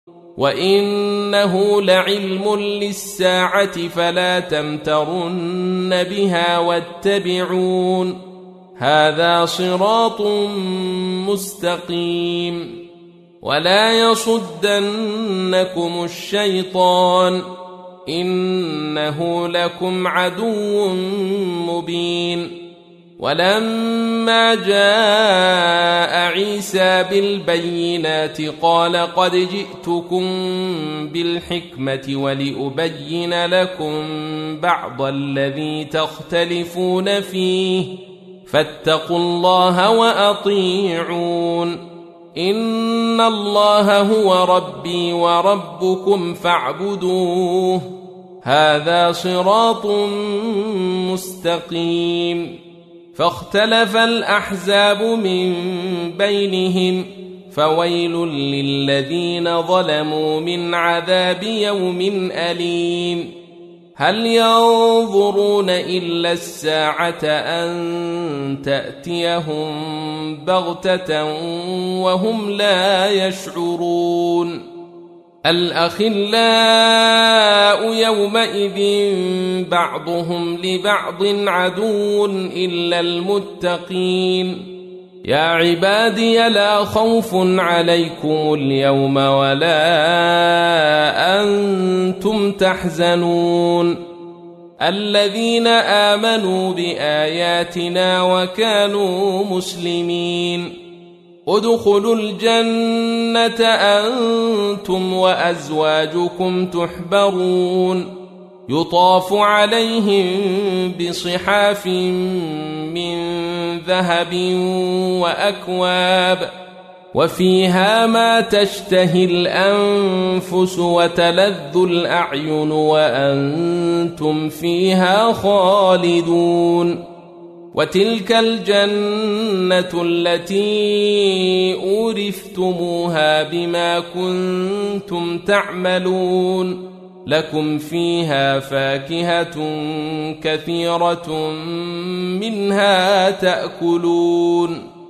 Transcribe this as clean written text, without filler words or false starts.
وإنه لعلم للساعة فلا تمترن بها واتبعون هذا صراط مستقيم ولا يصدنكم الشيطان إنه لكم عدو مبين ولما جاء عيسى بالبينات قال قد جئتكم بالحكمة ولأبين لكم بعض الذي تختلفون فيه فاتقوا الله وأطيعون إن الله هو ربي وربكم فاعبدوه هذا صراط مستقيم فاختلف الأحزاب من بينهم فويل للذين ظلموا من عذاب يوم أليم هل ينظرون إلا الساعة أن تأتيهم بغتة وهم لا يشعرون الأخلاء يومئذ بعضهم لبعض عدو إلا المتقين يا عبادي لا خوف عليكم اليوم ولا أنتم تحزنون الذين آمنوا بآياتنا وكانوا مسلمين ادخلوا الجنة أنتم وأزواجكم تحبرون يطاف عليهم بصحاف من ذهب وأكواب وفيها ما تشتهي الأنفس وتلذ الأعين وأنتم فيها خالدون وتلك الجنة التي أورثتموها بما كنتم تعملون لكم فيها فاكهة كثيرة منها تأكلون